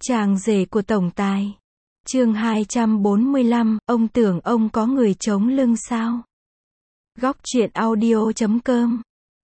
Chàng rể của tổng tài. Chương 245, ông tưởng ông có người chống lưng sao? Góc truyện audio.com.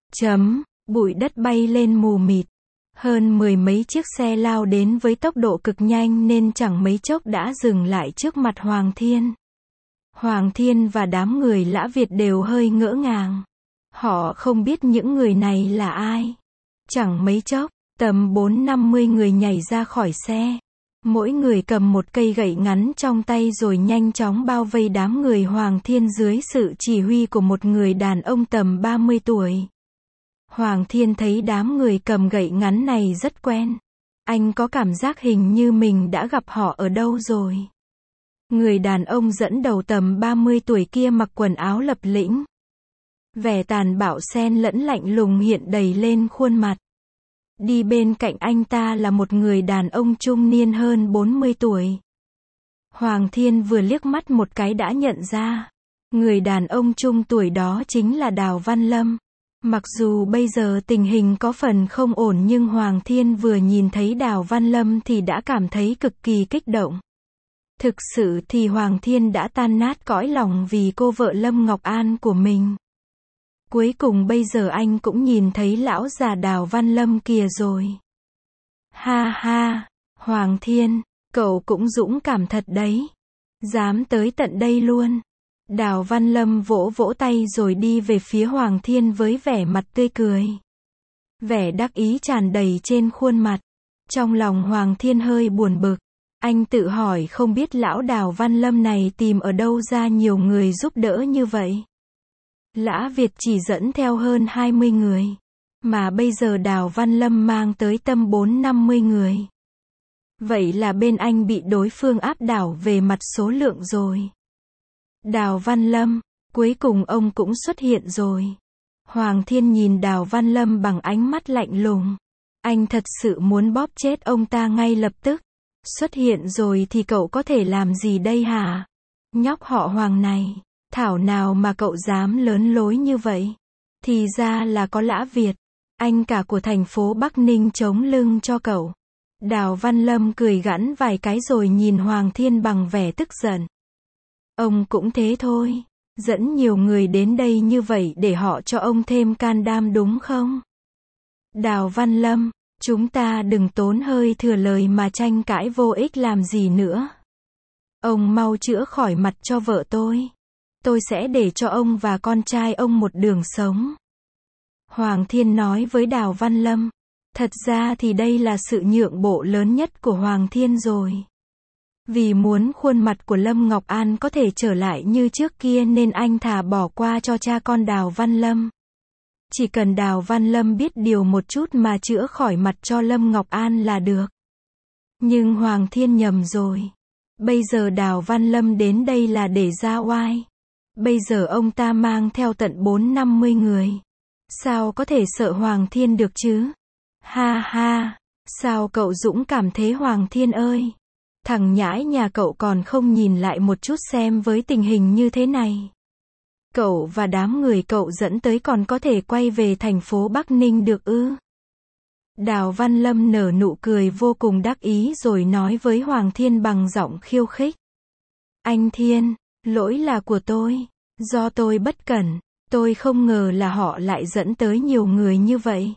Bụi đất bay lên mù mịt. Hơn mười mấy chiếc xe lao đến với tốc độ cực nhanh nên chẳng mấy chốc đã dừng lại trước mặt Hoàng Thiên. Hoàng Thiên và đám người Lã Việt đều hơi ngỡ ngàng. Họ không biết những người này là ai. Chẳng mấy chốc, tầm 40-50 người nhảy ra khỏi xe. Mỗi người cầm một cây gậy ngắn trong tay rồi nhanh chóng bao vây đám người Hoàng Thiên dưới sự chỉ huy của một người đàn ông tầm 30 tuổi. Hoàng Thiên thấy đám người cầm gậy ngắn này rất quen. Anh có cảm giác hình như mình đã gặp họ ở đâu rồi. Người đàn ông dẫn đầu tầm 30 tuổi kia mặc quần áo lập lĩnh. Vẻ tàn bạo xen lẫn lạnh lùng hiện đầy lên khuôn mặt. Đi bên cạnh anh ta là một người đàn ông trung niên hơn 40 tuổi. Hoàng Thiên vừa liếc mắt một cái đã nhận ra. Người đàn ông trung tuổi đó chính là Đào Văn Lâm. Mặc dù bây giờ tình hình có phần không ổn nhưng Hoàng Thiên vừa nhìn thấy Đào Văn Lâm thì đã cảm thấy cực kỳ kích động. Thực sự thì Hoàng Thiên đã tan nát cõi lòng vì cô vợ Lâm Ngọc An của mình. Cuối cùng bây giờ anh cũng nhìn thấy lão già Đào Văn Lâm kìa rồi. Ha ha, Hoàng Thiên, cậu cũng dũng cảm thật đấy. Dám tới tận đây luôn. Đào Văn Lâm vỗ vỗ tay rồi đi về phía Hoàng Thiên với vẻ mặt tươi cười. Vẻ đắc ý tràn đầy trên khuôn mặt. Trong lòng Hoàng Thiên hơi buồn bực. Anh tự hỏi không biết lão Đào Văn Lâm này tìm ở đâu ra nhiều người giúp đỡ như vậy. Lã Việt chỉ dẫn theo hơn 20 người. Mà bây giờ Đào Văn Lâm mang tới tầm 40-50 người. Vậy là bên anh bị đối phương áp đảo về mặt số lượng rồi. Đào Văn Lâm, cuối cùng ông cũng xuất hiện rồi. Hoàng Thiên nhìn Đào Văn Lâm bằng ánh mắt lạnh lùng. Anh thật sự muốn bóp chết ông ta ngay lập tức. Xuất hiện rồi thì cậu có thể làm gì đây hả? Nhóc họ Hoàng này, thảo nào mà cậu dám lớn lối như vậy? Thì ra là có Lã Việt, anh cả của thành phố Bắc Ninh chống lưng cho cậu. Đào Văn Lâm cười gằn vài cái rồi nhìn Hoàng Thiên bằng vẻ tức giận. Ông cũng thế thôi, dẫn nhiều người đến đây như vậy để họ cho ông thêm can đảm đúng không? Đào Văn Lâm, chúng ta đừng tốn hơi thừa lời mà tranh cãi vô ích làm gì nữa. Ông mau chữa khỏi mặt cho vợ tôi. Tôi sẽ để cho ông và con trai ông một đường sống. Hoàng Thiên nói với Đào Văn Lâm. Thật ra thì đây là sự nhượng bộ lớn nhất của Hoàng Thiên rồi. Vì muốn khuôn mặt của Lâm Ngọc An có thể trở lại như trước kia nên anh thà bỏ qua cho cha con Đào Văn Lâm. Chỉ cần Đào Văn Lâm biết điều một chút mà chữa khỏi mặt cho Lâm Ngọc An là được. Nhưng Hoàng Thiên nhầm rồi. Bây giờ Đào Văn Lâm đến đây là để ra oai. Bây giờ ông ta mang theo tận 40-50 người. Sao có thể sợ Hoàng Thiên được chứ? Ha ha, sao cậu dũng cảm thế Hoàng Thiên ơi? Thằng nhãi nhà cậu còn không nhìn lại một chút xem với tình hình như thế này. Cậu và đám người cậu dẫn tới còn có thể quay về thành phố Bắc Ninh được ư? Đào Văn Lâm nở nụ cười vô cùng đắc ý rồi nói với Hoàng Thiên bằng giọng khiêu khích. Anh Thiên, lỗi là của tôi. Do tôi bất cẩn, tôi không ngờ là họ lại dẫn tới nhiều người như vậy.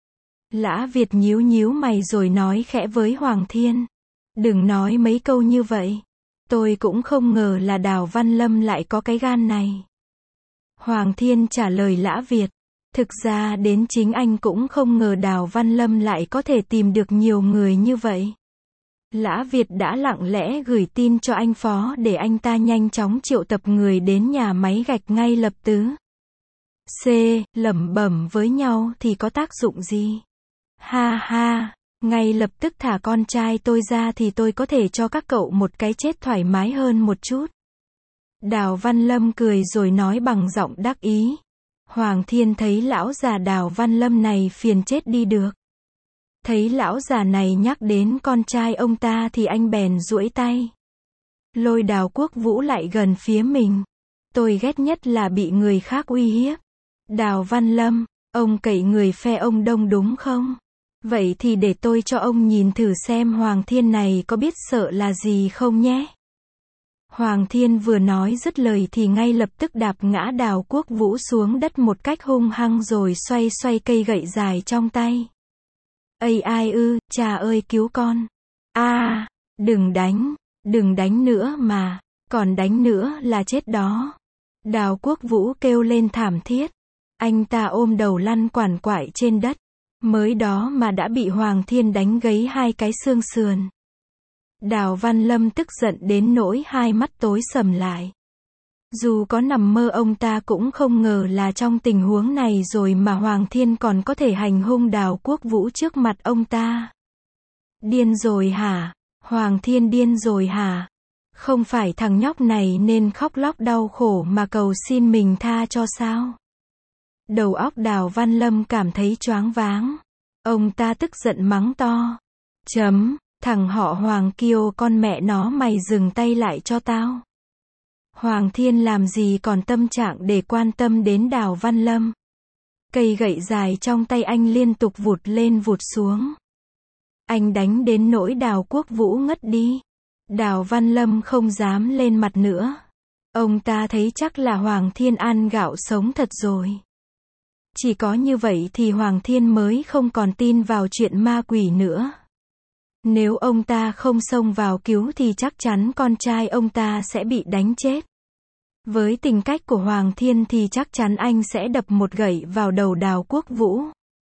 Lã Việt nhíu nhíu mày rồi nói khẽ với Hoàng Thiên. Đừng nói mấy câu như vậy. Tôi cũng không ngờ là Đào Văn Lâm lại có cái gan này. Hoàng Thiên trả lời Lã Việt. Thực ra đến chính anh cũng không ngờ Đào Văn Lâm lại có thể tìm được nhiều người như vậy. Lã Việt đã lặng lẽ gửi tin cho anh Phó để anh ta nhanh chóng triệu tập người đến nhà máy gạch ngay lập tức. Lẩm bẩm với nhau thì có tác dụng gì? Ha ha, ngay lập tức thả con trai tôi ra thì tôi có thể cho các cậu một cái chết thoải mái hơn một chút. Đào Văn Lâm cười rồi nói bằng giọng đắc ý. Hoàng Thiên thấy lão già Đào Văn Lâm này phiền chết đi được. Thấy lão già này nhắc đến con trai ông ta thì anh bèn duỗi tay. Lôi Đào Quốc Vũ lại gần phía mình. Tôi ghét nhất là bị người khác uy hiếp. Đào Văn Lâm, ông cậy người phe ông Đông đúng không? Vậy thì để tôi cho ông nhìn thử xem Hoàng Thiên này có biết sợ là gì không nhé. Hoàng Thiên vừa nói dứt lời thì ngay lập tức đạp ngã Đào Quốc Vũ xuống đất một cách hung hăng rồi xoay xoay cây gậy dài trong tay. Ây ai ư, cha ơi cứu con. Đừng đánh nữa mà, còn đánh nữa là chết đó. Đào Quốc Vũ kêu lên thảm thiết. Anh ta ôm đầu lăn quằn quại trên đất. Mới đó mà đã bị Hoàng Thiên đánh gãy 2 cái xương sườn. Đào Văn Lâm tức giận đến nỗi hai mắt tối sầm lại. Dù có nằm mơ ông ta cũng không ngờ là trong tình huống này rồi mà Hoàng Thiên còn có thể hành hung Đào Quốc Vũ trước mặt ông ta. Điên rồi hả? Hoàng Thiên điên rồi hả? Không phải thằng nhóc này nên khóc lóc đau khổ mà cầu xin mình tha cho sao? Đầu óc Đào Văn Lâm cảm thấy choáng váng. Ông ta tức giận mắng to. Thằng họ Hoàng Kiêu con mẹ nó mày dừng tay lại cho tao. Hoàng Thiên làm gì còn tâm trạng để quan tâm đến Đào Văn Lâm. Cây gậy dài trong tay anh liên tục vụt lên vụt xuống. Anh đánh đến nỗi Đào Quốc Vũ ngất đi. Đào Văn Lâm không dám lên mặt nữa. Ông ta thấy chắc là Hoàng Thiên ăn gạo sống thật rồi. Chỉ có như vậy thì Hoàng Thiên mới không còn tin vào chuyện ma quỷ nữa. Nếu ông ta không xông vào cứu thì chắc chắn con trai ông ta sẽ bị đánh chết. Với tính cách của Hoàng Thiên thì chắc chắn anh sẽ đập một gậy vào đầu Đào Quốc Vũ.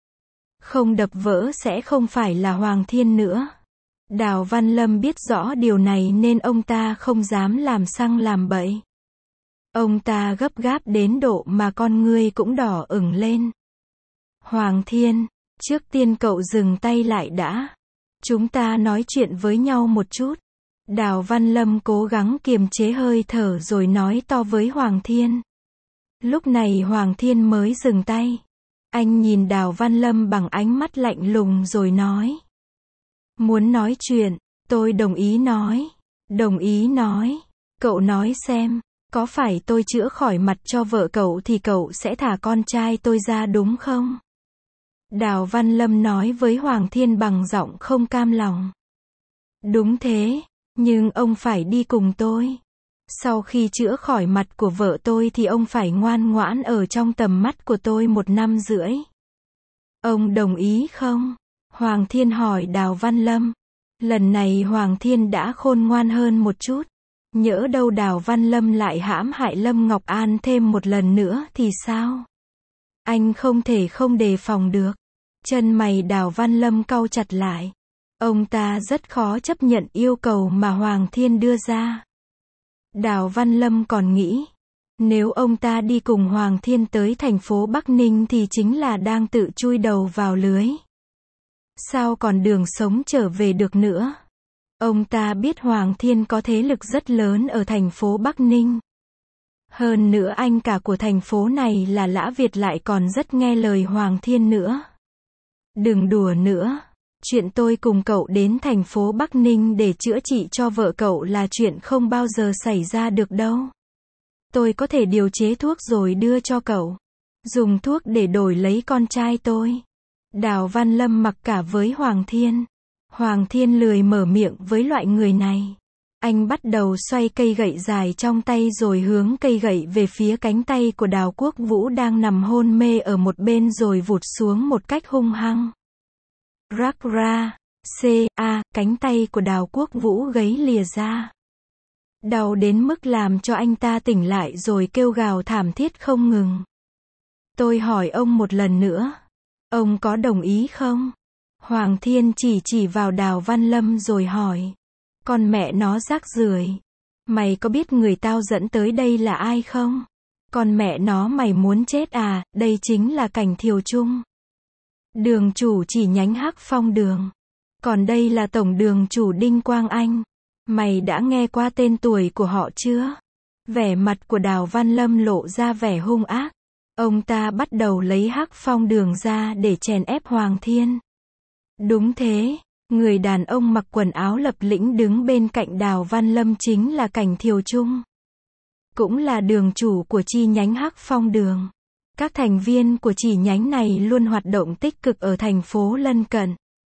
Không đập vỡ sẽ không phải là Hoàng Thiên nữa. Đào Văn Lâm biết rõ điều này nên ông ta không dám làm xăng làm bậy. Ông ta gấp gáp đến độ mà con ngươi cũng đỏ ửng lên. Hoàng Thiên, trước tiên cậu dừng tay lại đã. Chúng ta nói chuyện với nhau một chút. Đào Văn Lâm cố gắng kiềm chế hơi thở rồi nói to với Hoàng Thiên. Lúc này Hoàng Thiên mới dừng tay. Anh nhìn Đào Văn Lâm bằng ánh mắt lạnh lùng rồi nói. Muốn nói chuyện, tôi đồng ý nói. Đồng ý nói. Cậu nói xem, có phải tôi chữa khỏi mặt cho vợ cậu thì cậu sẽ thả con trai tôi ra đúng không? Đào Văn Lâm nói với Hoàng Thiên bằng giọng không cam lòng. Đúng thế, nhưng ông phải đi cùng tôi. Sau khi chữa khỏi mặt của vợ tôi thì ông phải ngoan ngoãn ở trong tầm mắt của tôi 1 năm rưỡi. Ông đồng ý không? Hoàng Thiên hỏi Đào Văn Lâm. Lần này Hoàng Thiên đã khôn ngoan hơn một chút. Nhỡ đâu Đào Văn Lâm lại hãm hại Lâm Ngọc An thêm một lần nữa thì sao? Anh không thể không đề phòng được. Chân mày Đào Văn Lâm cau chặt lại. Ông ta rất khó chấp nhận yêu cầu mà Hoàng Thiên đưa ra. Đào Văn Lâm còn nghĩ, nếu ông ta đi cùng Hoàng Thiên tới thành phố Bắc Ninh thì chính là đang tự chui đầu vào lưới. Sao còn đường sống trở về được nữa? Ông ta biết Hoàng Thiên có thế lực rất lớn ở thành phố Bắc Ninh. Hơn nữa anh cả của thành phố này là Lã Việt lại còn rất nghe lời Hoàng Thiên nữa. Đừng đùa nữa. Chuyện tôi cùng cậu đến thành phố Bắc Ninh để chữa trị cho vợ cậu là chuyện không bao giờ xảy ra được đâu. Tôi có thể điều chế thuốc rồi đưa cho cậu. Dùng thuốc để đổi lấy con trai tôi. Đào Văn Lâm mặc cả với Hoàng Thiên. Hoàng Thiên lười mở miệng với loại người này. Anh bắt đầu xoay cây gậy dài trong tay rồi hướng cây gậy về phía cánh tay của Đào Quốc Vũ đang nằm hôn mê ở một bên rồi vụt xuống một cách hung hăng. Rắc ra, cánh tay của Đào Quốc Vũ gãy lìa ra. Đau đến mức làm cho anh ta tỉnh lại rồi kêu gào thảm thiết không ngừng. Tôi hỏi ông một lần nữa. Ông có đồng ý không? Hoàng Thiên chỉ vào Đào Văn Lâm rồi hỏi. Con mẹ nó rác rưởi. Mày có biết người tao dẫn tới đây là ai không? Con mẹ nó mày muốn chết à, đây chính là Cảnh Thiều Trung. Đường chủ chi nhánh Hắc Phong Đường. Còn đây là tổng đường chủ Đinh Quang Anh. Mày đã nghe qua tên tuổi của họ chưa? Vẻ mặt của Đào Văn Lâm lộ ra vẻ hung ác. Ông ta bắt đầu lấy Hắc Phong Đường ra để chèn ép Hoàng Thiên. Đúng thế, người đàn ông mặc quần áo lập lĩnh đứng bên cạnh Đào Văn Lâm chính là Cảnh Thiều Trung. Cũng là đường chủ của chi nhánh Hắc Phong Đường. Các thành viên của chi nhánh này luôn hoạt động tích cực ở thành phố lân cận.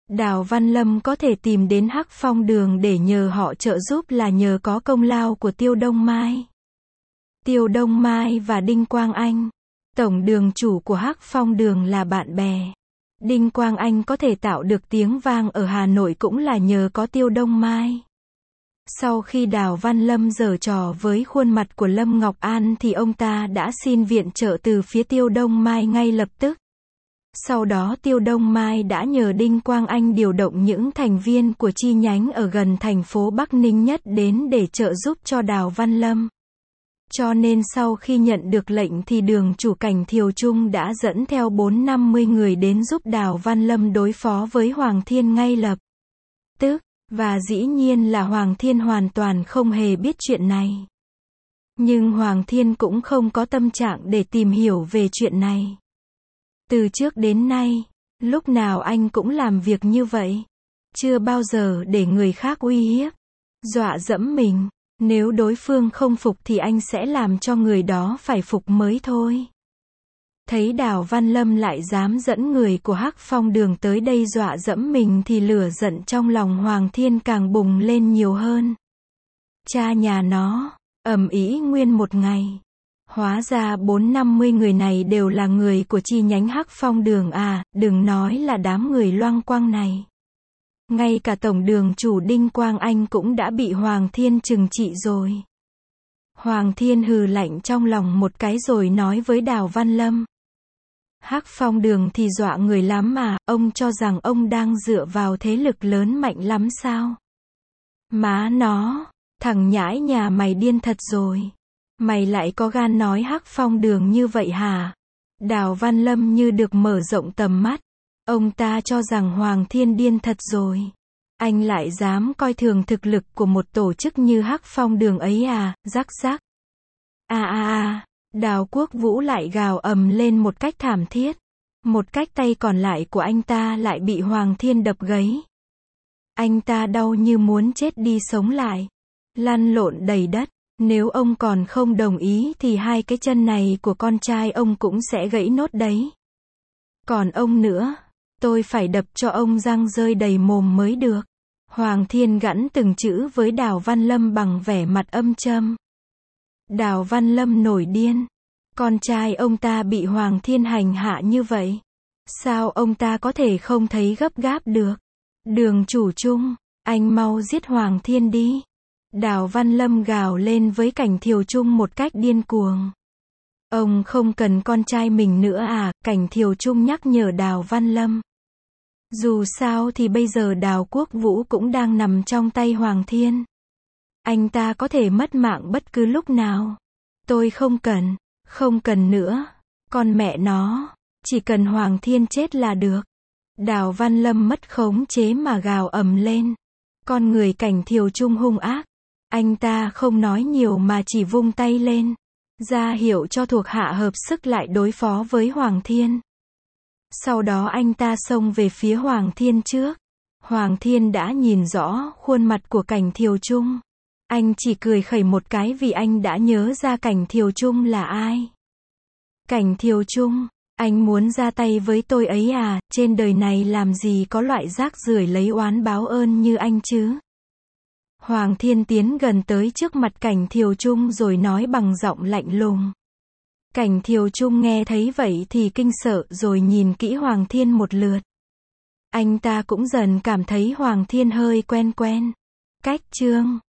Đào Văn Lâm có thể tìm đến Hắc Phong Đường để nhờ họ trợ giúp là nhờ có công lao của Tiêu Đông Mai. Tiêu Đông Mai và Đinh Quang Anh, tổng đường chủ của Hắc Phong Đường là bạn bè. Đinh Quang Anh có thể tạo được tiếng vang ở Hà Nội cũng là nhờ có Tiêu Đông Mai. Sau khi Đào Văn Lâm giở trò với khuôn mặt của Lâm Ngọc An thì ông ta đã xin viện trợ từ phía Tiêu Đông Mai ngay lập tức. Sau đó Tiêu Đông Mai đã nhờ Đinh Quang Anh điều động những thành viên của chi nhánh ở gần thành phố Bắc Ninh nhất đến để trợ giúp cho Đào Văn Lâm. Cho nên sau khi nhận được lệnh thì đường chủ Cảnh Thiều Trung đã dẫn theo 450 người đến giúp Đào Văn Lâm đối phó với Hoàng Thiên ngay lập tức. Và dĩ nhiên là Hoàng Thiên hoàn toàn không hề biết chuyện này. Nhưng Hoàng Thiên cũng không có tâm trạng để tìm hiểu về chuyện này. Từ trước đến nay, lúc nào anh cũng làm việc như vậy. Chưa bao giờ để người khác uy hiếp, dọa dẫm mình. Nếu đối phương không phục thì anh sẽ làm cho người đó phải phục mới thôi. Thấy Đào Văn Lâm lại dám dẫn người của Hắc Phong Đường tới đây dọa dẫm mình thì lửa giận trong lòng Hoàng Thiên càng bùng lên nhiều hơn. Cha nhà nó, ầm ĩ nguyên một ngày. Hóa ra 450 người này đều là người của chi nhánh Hắc Phong Đường à, đừng nói là đám người loang quang này. Ngay cả tổng đường chủ Đinh Quang Anh cũng đã bị Hoàng Thiên trừng trị rồi. Hoàng Thiên hừ lạnh trong lòng một cái rồi nói với Đào Văn Lâm. Hắc Phong Đường thì dọa người lắm mà, ông cho rằng ông đang dựa vào thế lực lớn mạnh lắm sao? Má nó, thằng nhãi nhà mày điên thật rồi. Mày lại có gan nói Hắc Phong Đường như vậy hả? Đào Văn Lâm như được mở rộng tầm mắt. Ông ta cho rằng Hoàng Thiên điên thật rồi. Anh lại dám coi thường thực lực của một tổ chức như Hắc Phong Đường ấy à, rắc rắc. Đào Quốc Vũ lại gào ầm lên một cách thảm thiết. Một cách tay còn lại của anh ta lại bị Hoàng Thiên đập gáy. Anh ta đau như muốn chết đi sống lại. Lăn lộn đầy đất. Nếu ông còn không đồng ý thì hai cái chân này của con trai ông cũng sẽ gãy nốt đấy. Còn ông nữa, tôi phải đập cho ông răng rơi đầy mồm mới được. Hoàng Thiên gẵn từng chữ với Đào Văn Lâm bằng vẻ mặt âm châm. Đào Văn Lâm nổi điên. Con trai ông ta bị Hoàng Thiên hành hạ như vậy. Sao ông ta có thể không thấy gấp gáp được? Đường chủ Trung, anh mau giết Hoàng Thiên đi. Đào Văn Lâm gào lên với Cảnh Thiều Trung một cách điên cuồng. Ông không cần con trai mình nữa à? Cảnh Thiều Trung nhắc nhở Đào Văn Lâm. Dù sao thì bây giờ Đào Quốc Vũ cũng đang nằm trong tay Hoàng Thiên. Anh ta có thể mất mạng bất cứ lúc nào. Tôi không cần nữa. Con mẹ nó, chỉ cần Hoàng Thiên chết là được. Đào Văn Lâm mất khống chế mà gào ầm lên. Con người Cảnh Thiều Trung hung ác. Anh ta không nói nhiều mà chỉ vung tay lên, ra hiệu cho thuộc hạ hợp sức lại đối phó với Hoàng Thiên. Sau đó anh ta xông về phía Hoàng Thiên trước. Hoàng Thiên đã nhìn rõ khuôn mặt của Cảnh Thiều Trung. Anh chỉ cười khẩy một cái vì anh đã nhớ ra Cảnh Thiều Trung là ai. Cảnh Thiều Trung, anh muốn ra tay với tôi ấy à? Trên đời này làm gì có loại rác rưởi lấy oán báo ơn như anh chứ? Hoàng Thiên tiến gần tới trước mặt Cảnh Thiều Trung rồi nói bằng giọng lạnh lùng. Cảnh Thiều Trung nghe thấy vậy thì kinh sợ rồi nhìn kỹ Hoàng Thiên một lượt. Anh ta cũng dần cảm thấy Hoàng Thiên hơi quen quen. Cách chương